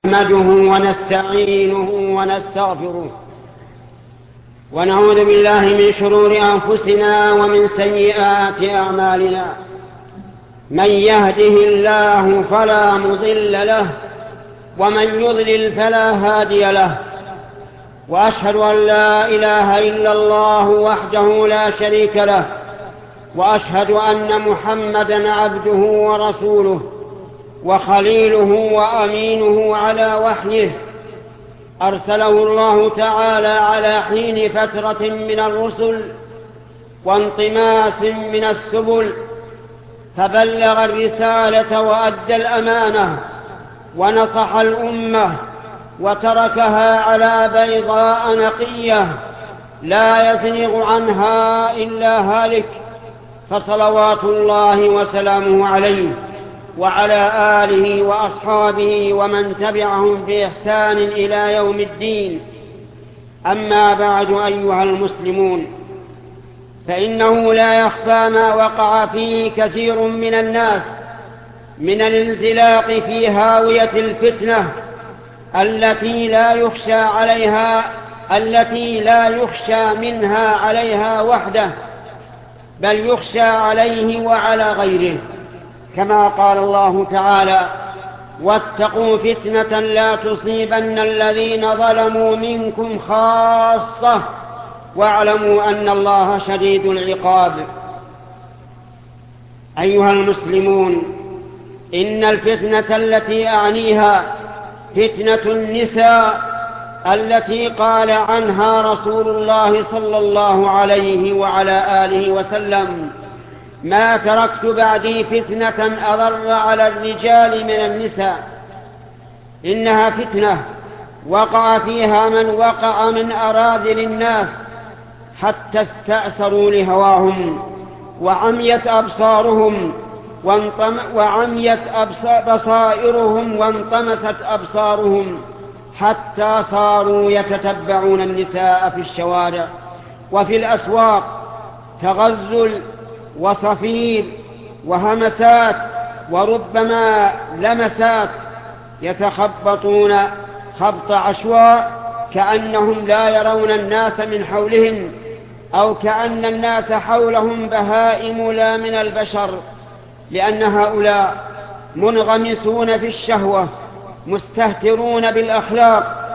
نحمده ونستعينه ونستغفره ونعوذ بالله من شرور أنفسنا ومن سيئات أعمالنا. من يهده الله فلا مضل له ومن يضلل فلا هادي له، وأشهد أن لا إله إلا الله وحده لا شريك له، وأشهد أن محمدا عبده ورسوله وخليله وأمينه على وحيه، أرسله الله تعالى على حين فترة من الرسل وانطماس من السبل، فبلغ الرسالة وأدى الأمانة ونصح الأمة وتركها على بيضاء نقية لا يزيغ عنها إلا هالك، فصلوات الله وسلامه عليه وعلى آله وأصحابه ومن تبعهم بإحسان إلى يوم الدين. أما بعد، أيها المسلمون، فإنه لا يخفى ما وقع فيه كثير من الناس من الانزلاق في هاوية الفتنة التي لا يخشى منها عليها وحده، بل يخشى عليه وعلى غيره، كما قال الله تعالى: واتقوا فتنة لا تصيبن الذين ظلموا منكم خاصة واعلموا أن الله شديد العقاب. أيها المسلمون، إن الفتنة التي أعنيها فتنة النساء التي قال عنها رسول الله صلى الله عليه وعلى آله وسلم: ما تركت بعدي فتنة أضر على الرجال من النساء. إنها فتنة وقع فيها من وقع من أراذل الناس حتى استأسروا لهواهم، وعميت أبصارهم بصائرهم وانطمست أبصارهم، حتى صاروا يتتبعون النساء في الشوارع وفي الأسواق، تغزل وصفير وهمسات وربما لمسات، يتخبطون خبط عشواء كأنهم لا يرون الناس من حولهم، أو كأن الناس حولهم بهائم لا من البشر، لأن هؤلاء منغمسون في الشهوة، مستهترون بالأخلاق،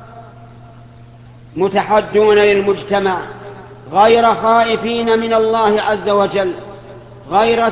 متحدون للمجتمع، غير خائفين من الله عز وجل، غير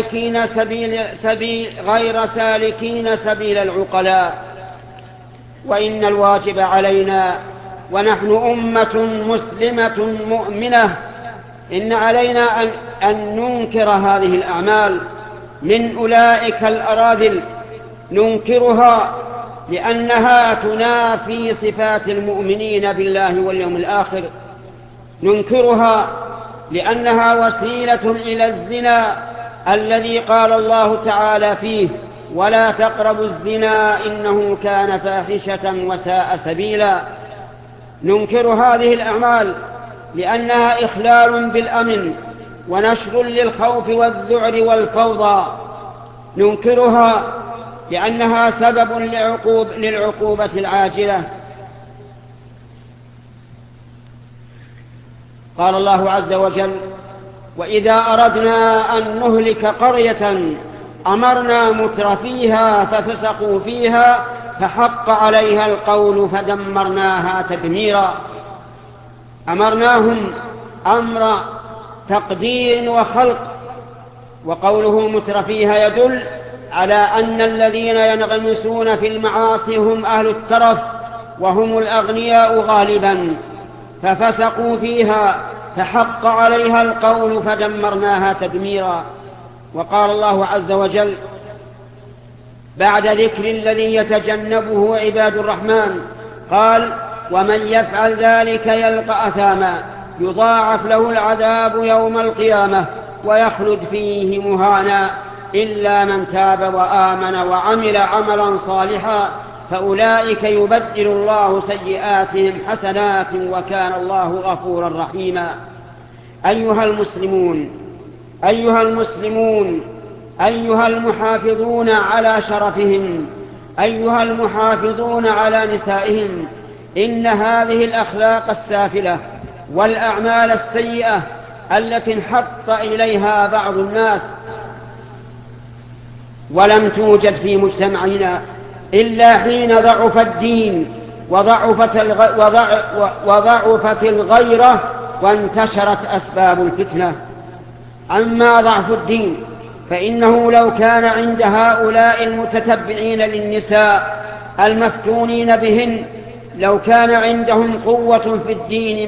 سالكين سبيل العقلاء. وإن الواجب علينا، ونحن أمة مسلمة مؤمنة، إن علينا أن ننكر هذه الأعمال من أولئك الأراذل، ننكرها لأنها تنافي صفات المؤمنين بالله واليوم الآخر، ننكرها لأنها وسيلة إلى الزنا الذي قال الله تعالى فيه: ولا تقربوا الزنا إنه كان فاحشة وساء سبيلا. ننكر هذه الأعمال لأنها إخلال بالأمن ونشر للخوف والذعر والفوضى. ننكرها لأنها سبب للعقوبة العاجلة. قال الله عز وجل: وإذا أردنا أن نهلك قرية أمرنا مترفيها ففسقوا فيها فحق عليها القول فدمرناها تدميرا. أمرناهم أمر تقدير وخلق، وقوله مترفيها يدل على أن الذين ينغمسون في المعاصي هم أهل الترف وهم الأغنياء غالبا، ففسقوا فيها فحق عليها القول فدمرناها تدميرا. وقال الله عز وجل بعد ذكر الذي يتجنبه عباد الرحمن قال: ومن يفعل ذلك يلقى أثاما يضاعف له العذاب يوم القيامة ويخلد فيه مهانا إلا من تاب وآمن وعمل عملا صالحا فأولئك يبدل الله سيئاتهم حسنات وكان الله غفورا رحيما. أيها المسلمون، أيها المحافظون على شرفهم، أيها المحافظون على نسائهم، إن هذه الأخلاق السافلة والأعمال السيئة التي انحط إليها بعض الناس ولم توجد في مجتمعنا إلا حين ضعف الدين وضعفت الغيرة وانتشرت أسباب الفتنة. أما ضعف الدين فإنه لو كان عند هؤلاء المتتبعين للنساء المفتونين بهن، لو كان عندهم قوة في الدين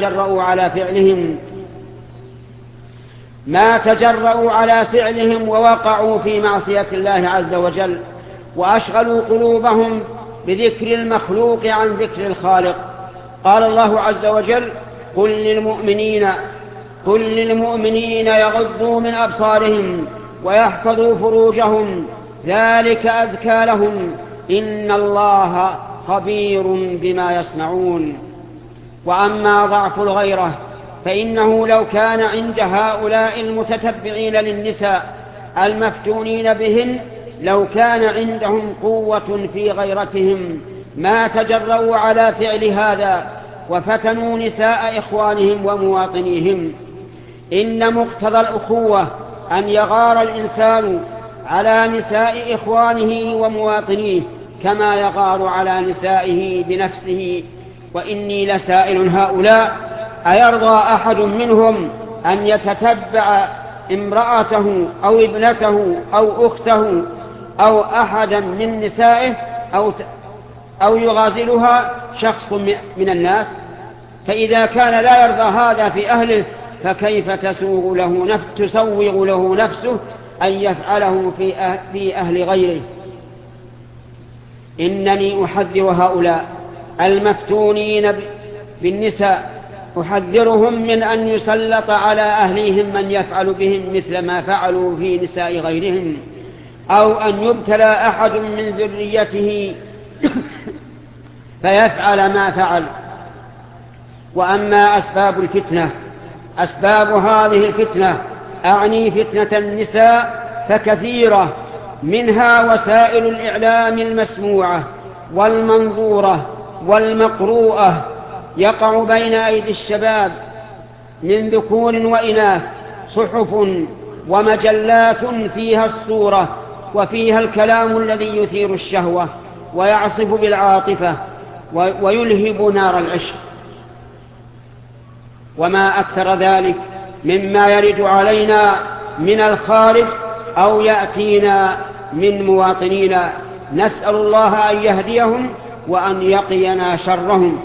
ما تجرؤوا على فعلهم ووقعوا في معصية الله عز وجل، وأشغلوا قلوبهم بذكر المخلوق عن ذكر الخالق. قال الله عز وجل: قل للمؤمنين يغضوا من أبصارهم ويحفظوا فروجهم ذلك أزكى لهم إن الله خبير بما يصنعون. وأما ضعف الغيرة فإنه لو كان عند هؤلاء المتتبعين للنساء المفتونين بهن، لو كان عندهم قوة في غيرتهم ما تجرؤوا على فعل هذا وفتنوا نساء إخوانهم ومواطنيهم. إن مقتضى الأخوة أن يغار الإنسان على نساء إخوانه ومواطنيه كما يغار على نسائه بنفسه. وإني لسائل هؤلاء: أيرضى أحد منهم أن يتتبع امرأته أو ابنته أو أخته أو أحدا من نسائه أو يغازلها شخص من الناس؟ فإذا كان لا يرضى هذا في أهله فكيف تسوغ له نفسه أن يفعله في أهل غيره؟ إنني أحذر هؤلاء المفتونين بالنساء، أحذرهم من أن يسلط على أهليهم من يفعل بهم مثل ما فعلوا في نساء غيرهم، أو أن يبتلى أحد من ذريته فيفعل ما فعل. وأما أسباب الفتنة، أسباب هذه الفتنة أعني فتنة النساء فكثيرة، منها وسائل الإعلام المسموعة والمنظورة والمقروءة يقع بين أيدي الشباب من ذكور وإناث، صحف ومجلات فيها الصورة وفيها الكلام الذي يثير الشهوة ويعصف بالعاطفة ويلهب نار العشق. وما أكثر ذلك مما يرد علينا من الخارج أو يأتينا من مواطنينا، نسأل الله أن يهديهم وأن يقينا شرهم.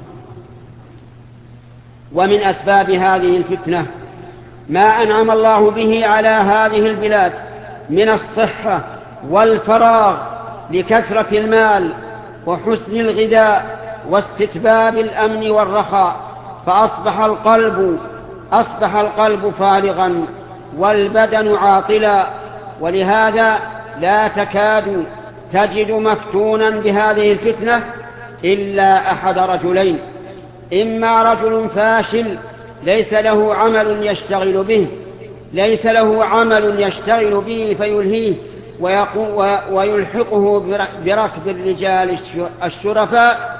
ومن أسباب هذه الفتنة ما أنعم الله به على هذه البلاد من الصحة والفراغ لكثرة المال وحسن الغذاء واستتباب الأمن والرخاء، فأصبح القلب فارغا والبدن عاطلا. ولهذا لا تكاد تجد مفتونا بهذه الفتنة إلا أحد رجلين: إما رجل فاشل ليس له عمل يشتغل به فيلهيه ويلحقه بركب الرجال الشرفاء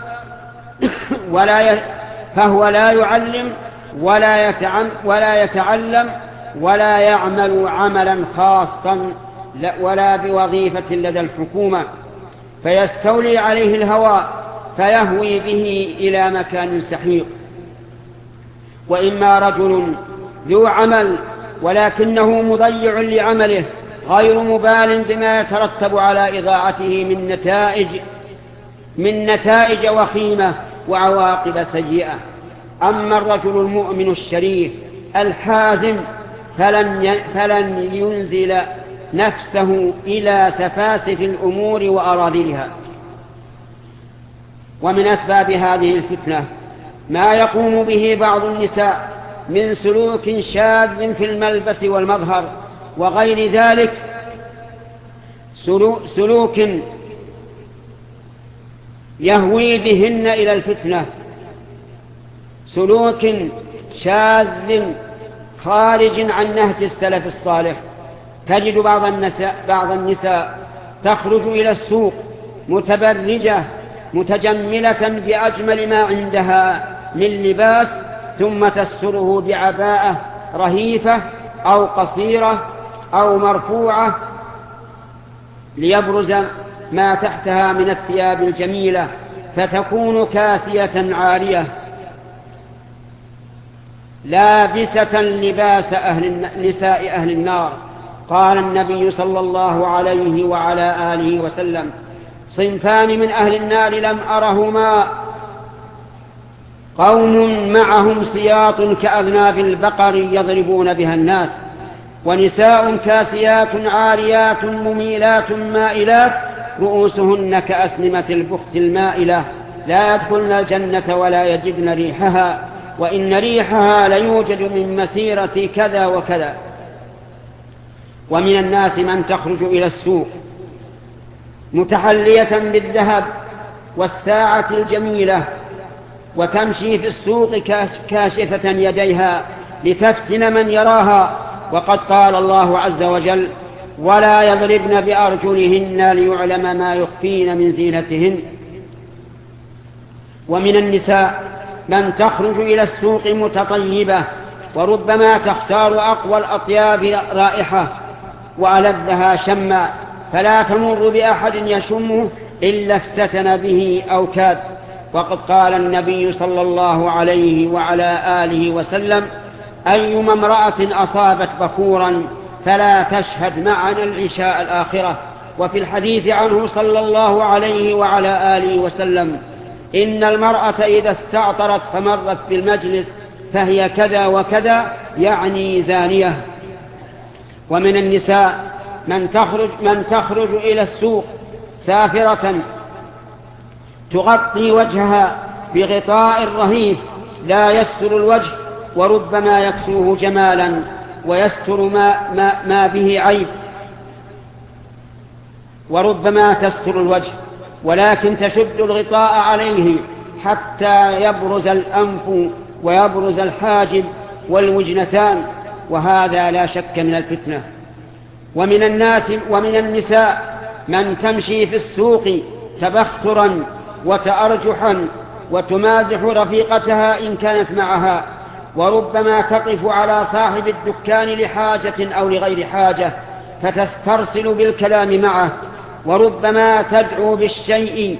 فهو لا يعلم ولا يتعلم ولا يعمل عملا خاصا ولا بوظيفة لدى الحكومة، فيستولي عليه الهوى فيهوي به إلى مكان سحيق. وإما رجل ذو عمل ولكنه مضيع لعمله غير مبال بما يترتب على إضاعته من نتائج وخيمة وعواقب سيئة. أما الرجل المؤمن الشريف الحازم فلن ينزل نفسه إلى سفاسف الأمور وأراذلها. ومن أسباب هذه الفتنة ما يقوم به بعض النساء من سلوك شاذ في الملبس والمظهر وغير ذلك، سلوك يهوي بهن إلى الفتنة، سلوك شاذ خارج عن نهج السلف الصالح. تجد بعض النساء تخرج إلى السوق متبرجة متجملة بأجمل ما عندها من لباس، ثم تستره بعباءة رهيفة أو قصيرة أو مرفوعة ليبرز ما تحتها من الثياب الجميلة، فتكون كاسية عارية لابسة لباس نساء أهل النار. قال النبي صلى الله عليه وعلى آله وسلم: صنفان من أهل النار لم أرهما: قوم معهم سياط كأذناب البقر يضربون بها الناس، ونساء كاسيات عاريات مميلات مائلات رؤوسهن كأسنمة البخت المائلة، لا يدخلن الجنة ولا يجدن ريحها، وإن ريحها ليوجد من مسيرة كذا وكذا. ومن الناس من تخرج إلى السوق متحلية بالذهب والساعة الجميلة، وتمشي في السوق كاشفة يديها لتفتن من يراها، وقد قال الله عز وجل: ولا يضربن بأرجلهن ليعلم ما يخفين من زينتهن. ومن النساء من تخرج إلى السوق متطيبة، وربما تختار أقوى الأطياب رائحة وألذها شما، فلا تمر بأحد يشمه إلا افتتن به أو كاد. وقد قال النبي صلى الله عليه وعلى آله وسلم: أيما امرأة أصابت بخورا فلا تشهد معنا العشاء الآخرة. وفي الحديث عنه صلى الله عليه وعلى آله وسلم: إن المرأة إذا استعطرت فمرت بالمجلس فهي كذا وكذا، يعني زانية. ومن النساء من تخرج إلى السوق سافرة تغطي وجهها بغطاء رهيف لا يستر الوجه، وربما يكسوه جمالا ويستر ما به عيب، وربما تستر الوجه ولكن تشد الغطاء عليه حتى يبرز الأنف ويبرز الحاجب والوجنتان، وهذا لا شك من الفتنة. ومن النساء من تمشي في السوق تبخترا وتأرجحا وتمازح رفيقتها إن كانت معها، وربما تقف على صاحب الدكان لحاجة أو لغير حاجة فتسترسل بالكلام معه، وربما تدعو بالشيء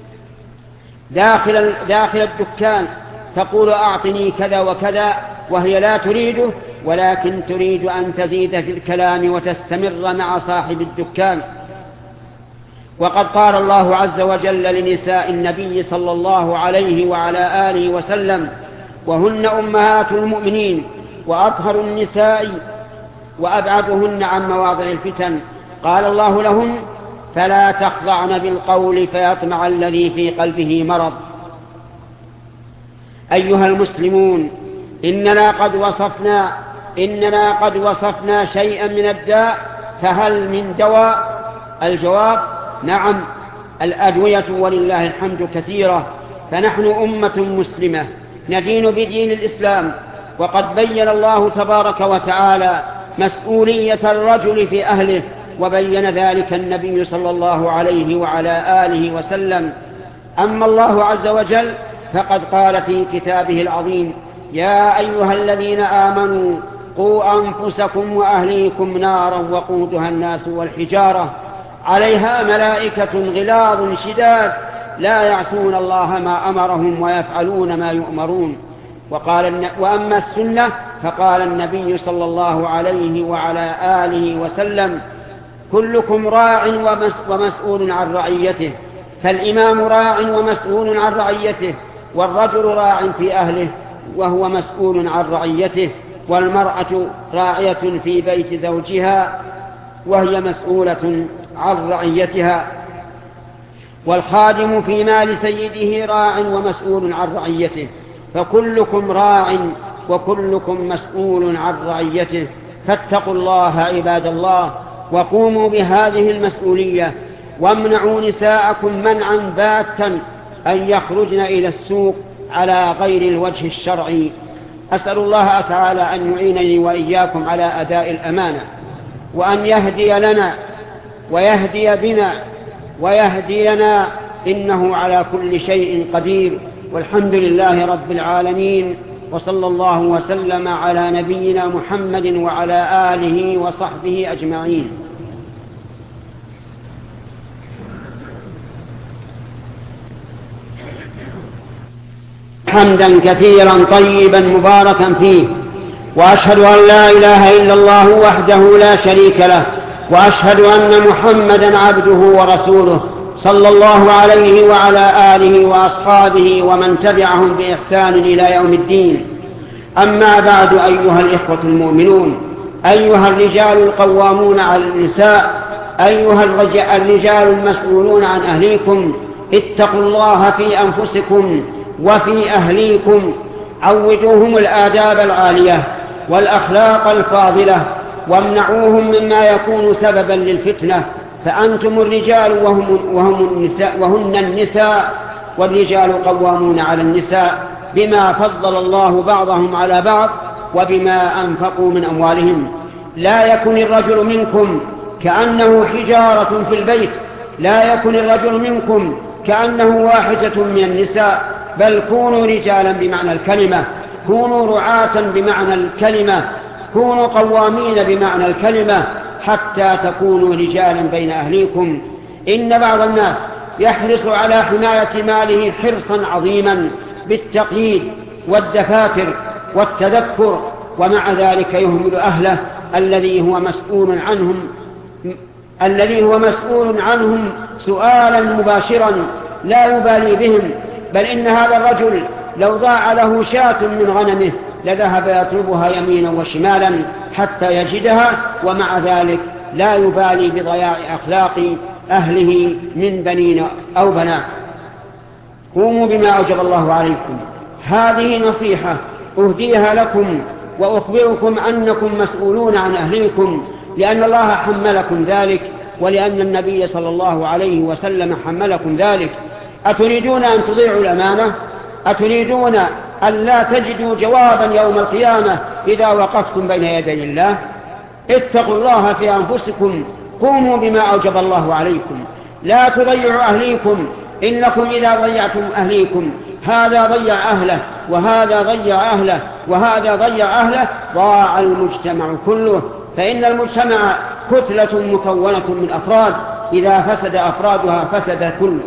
داخل الدكان تقول: أعطني كذا وكذا، وهي لا تريده، ولكن تريد أن تزيد في الكلام وتستمر مع صاحب الدكان. وقد قال الله عز وجل لنساء النبي صلى الله عليه وعلى آله وسلم: وهن أمهات المؤمنين وأطهر النساء وأبعدهن عن مواضع الفتن. قال الله لهن: فلا تخضعن بالقول فيطمع الذي في قلبه مرض. أيها المسلمون، إننا قد وصفنا شيئا من الداء، فهل من دواء؟ الجواب: نعم، الأدوية ولله الحمد كثيرة. فنحن أمة مسلمة ندين بدين الإسلام، وقد بين الله تبارك وتعالى مسؤولية الرجل في أهله، وبين ذلك النبي صلى الله عليه وعلى آله وسلم. أما الله عز وجل فقد قال في كتابه العظيم: يا أيها الذين آمنوا قوا أنفسكم وأهليكم نارا وقودها الناس والحجارة عليها ملائكة غلاظ شداد لا يعصون الله ما أمرهم ويفعلون ما يؤمرون. وأما السنة فقال النبي صلى الله عليه وعلى آله وسلم: كلكم راع ومسؤول عن رعيته، فالإمام راع ومسؤول عن رعيته، والرجل راع في أهله وهو مسؤول عن رعيته، والمرأة راعية في بيت زوجها وهي مسؤولة عن رعيتها، والخادم في مال سيده راع ومسؤول عن رعيته، فكلكم راع وكلكم مسؤول عن رعيته. فاتقوا الله عباد الله، وقوموا بهذه المسؤولية، وامنعوا نساءكم منعا باتا أن يخرجن إلى السوق على غير الوجه الشرعي. أسأل الله تعالى أن يعينني وإياكم على أداء الأمانة، وأن يهدي لنا ويهدي بنا ويهدينا، إنه على كل شيء قدير. والحمد لله رب العالمين، وصلى الله وسلم على نبينا محمد وعلى آله وصحبه أجمعين. حمدا كثيرا طيبا مباركا فيه، وأشهد أن لا إله إلا الله وحده لا شريك له، وأشهد أن محمدا عبده ورسوله صلى الله عليه وعلى آله وأصحابه ومن تبعهم بإحسان إلى يوم الدين. أما بعد، أيها الإخوة المؤمنون، أيها الرجال القوامون على النساء، أيها الرجال المسؤولون عن أهليكم، اتقوا الله في أنفسكم وفي أهليكم، عودوهم الآداب العالية والأخلاق الفاضلة، وامنعوهم مما يكون سببا للفتنة، فأنتم الرجال وهن النساء، والرجال قوامون على النساء بما فضل الله بعضهم على بعض وبما أنفقوا من أموالهم. لا يكن الرجل منكم كأنه حجارة في البيت، لا يكن الرجل منكم كأنه واحدة من النساء، بل كونوا رجالا بمعنى الكلمة، كونوا رعاة بمعنى الكلمة، كونوا قوامين بمعنى الكلمة، حتى تكونوا رجالا بين أهليكم. إن بعض الناس يحرص على حماية ماله حرصا عظيما بالتقييد والدفاتر والتذكر، ومع ذلك يهمل أهله الذي هو مسؤول عنهم سؤالا مباشرا لا يبالي بهم، بل إن هذا الرجل لو ضاع له شاة من غنمه لذهب يطلبها يمينا وشمالا حتى يجدها، ومع ذلك لا يبالي بضياع أخلاق أهله من بنين أو بنات. قوموا بما أوجب الله عليكم. هذه نصيحة أهديها لكم وأخبركم أنكم مسؤولون عن أهليكم، لأن الله حملكم ذلك، ولأن النبي صلى الله عليه وسلم حملكم ذلك. أتريدون أن تضيعوا الأمانة؟ أتريدون أن لا تجدوا جوابا يوم القيامة إذا وقفتم بين يدي الله؟ اتقوا الله في أنفسكم، قوموا بما أوجب الله عليكم، لا تضيعوا أهليكم. إنكم إذا ضيعتم أهليكم، هذا ضيع أهله وهذا ضيع أهله وهذا ضيع أهله، ضاع المجتمع كله. فإن المجتمع كتلة مكونة من أفراد، إذا فسد أفرادها فسد كله.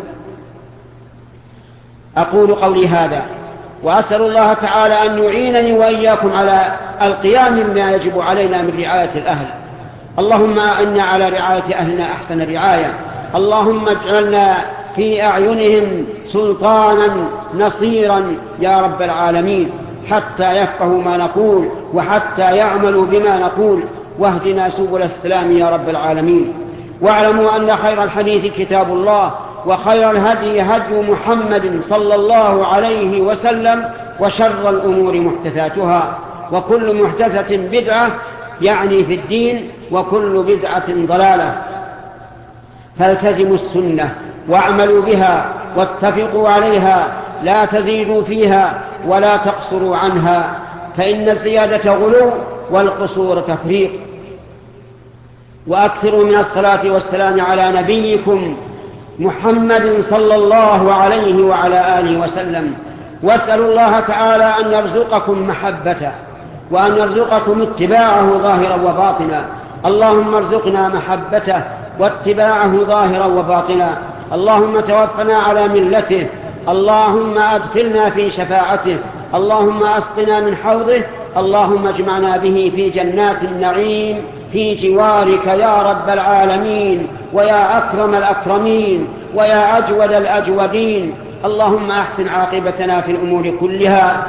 أقول قولي هذا وأسأل الله تعالى أن يعينني وإياكم على القيام بما يجب علينا من رعاية الأهل. اللهم أعنا على رعاية أهلنا أحسن الرعاية. اللهم اجعلنا في أعينهم سلطانا نصيرا يا رب العالمين، حتى يفقهوا ما نقول وحتى يعملوا بما نقول، واهدنا سبل السلام يا رب العالمين. واعلموا أن خير الحديث كتاب الله، وخير الهدي هدي محمد صلى الله عليه وسلم، وشر الأمور محدثاتها، وكل محدثة بدعة يعني في الدين، وكل بدعة ضلالة. فالتزموا السنة واعملوا بها واتفقوا عليها، لا تزيدوا فيها ولا تقصروا عنها، فإن الزيادة غلو والقصور تفريط. وأكثروا من الصلاة والسلام على نبيكم محمد صلى الله عليه وعلى آله وسلم. واسألوا الله تعالى أن يرزقكم محبته، وأن يرزقكم اتباعه ظاهرا وباطنا. اللهم ارزقنا محبته واتباعه ظاهرا وباطنا. اللهم توفنا على ملته. اللهم أدخلنا في شفاعته. اللهم أسقنا من حوضه. اللهم اجمعنا به في جنات النعيم في جوارك يا رب العالمين، ويا أكرم الأكرمين، ويا أجود الأجودين. اللهم أحسن عاقبتنا في الأمور كلها.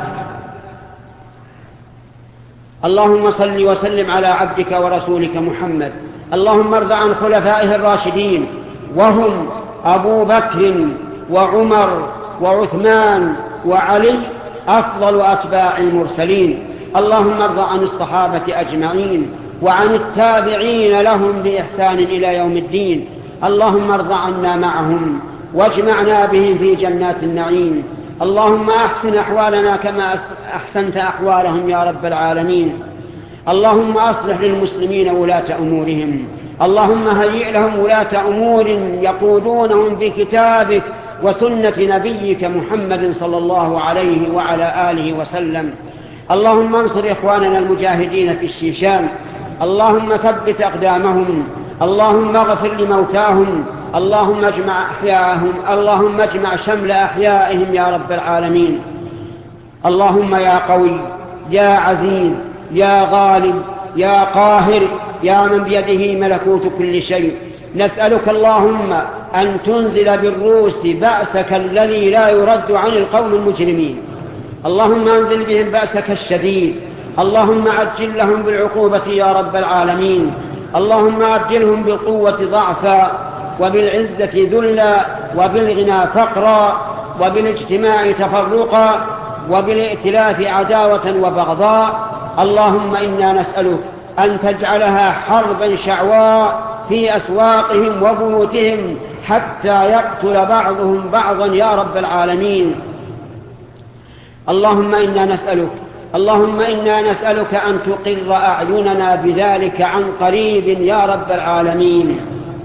اللهم صل وسلم على عبدك ورسولك محمد. اللهم ارض عن خلفائه الراشدين، وهم أبو بكر وعمر وعثمان وعلي أفضل أتباع المرسلين. اللهم ارض عن الصحابة أجمعين، وعن التابعين لهم بإحسان إلى يوم الدين. اللهم ارض عنا معهم واجمعنا بهم في جنات النعيم. اللهم أحسن أحوالنا كما أحسنت أحوالهم يا رب العالمين. اللهم أصلح للمسلمين ولاة أمورهم، اللهم هيئ لهم ولاة أمور يقودونهم بكتابك وسنة نبيك محمد صلى الله عليه وعلى آله وسلم. اللهم انصر إخواننا المجاهدين في الشيشان، اللهم ثبت أقدامهم، اللهم اغفر لموتاهم، اللهم اجمع شمل أحيائهم يا رب العالمين. اللهم يا قوي يا عزيز يا غالب يا قاهر يا من بيده ملكوت كل شيء، نسألك اللهم أن تنزل بالروس بأسك الذي لا يرد عن القوم المجرمين. اللهم أنزل بهم بأسك الشديد، اللهم عجل لهم بالعقوبة يا رب العالمين. اللهم أبدلهم بالقوة ضعفا، وبالعزة ذلا، وبالغنى فقرا، وبالاجتماع تفرقا، وبالائتلاف عداوة وبغضاء. اللهم إنا نسألك أن تجعلها حربا شعواء في أسواقهم وبيوتهم حتى يقتل بعضهم بعضا يا رب العالمين. اللهم إنا نسألك أن تقر أعيننا بذلك عن قريب يا رب العالمين.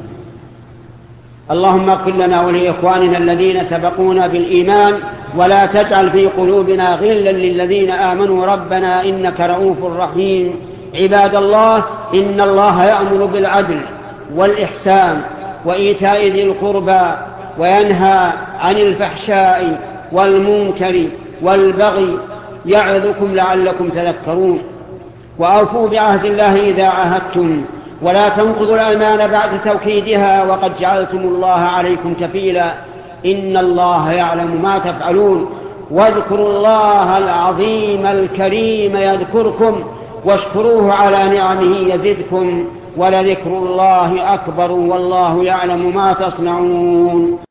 اللهم اغفر لنا ولإخواننا الذين سبقونا بالإيمان، ولا تجعل في قلوبنا غلا للذين آمنوا ربنا إنك رؤوف رحيم. عباد الله، إن الله يأمر بالعدل والإحسان وإيتاء ذي القربى، وينهى عن الفحشاء والمنكر والبغي، يعظكم لعلكم تذكرون. وأوفوا بعهد الله إذا عاهدتم، ولا تنقضوا الأيمان بعد توكيدها، وقد جعلتم الله عليكم كفيلا، إن الله يعلم ما تفعلون. واذكروا الله العظيم الكريم يذكركم، واشكروه على نعمه يزدكم، ولذكر الله أكبر، والله يعلم ما تصنعون.